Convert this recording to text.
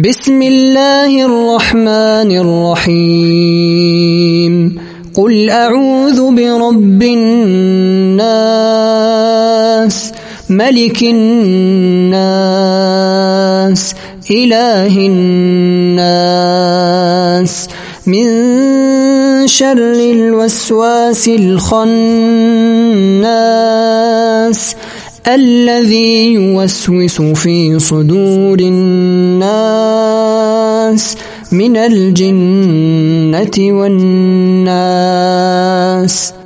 بسم الله الرحمن الرحيم قل أعوذ برب الناس ملك الناس إله الناس من شر الوسواس الخناس الذي يوسوس في صدور الناس من الجنة والناس.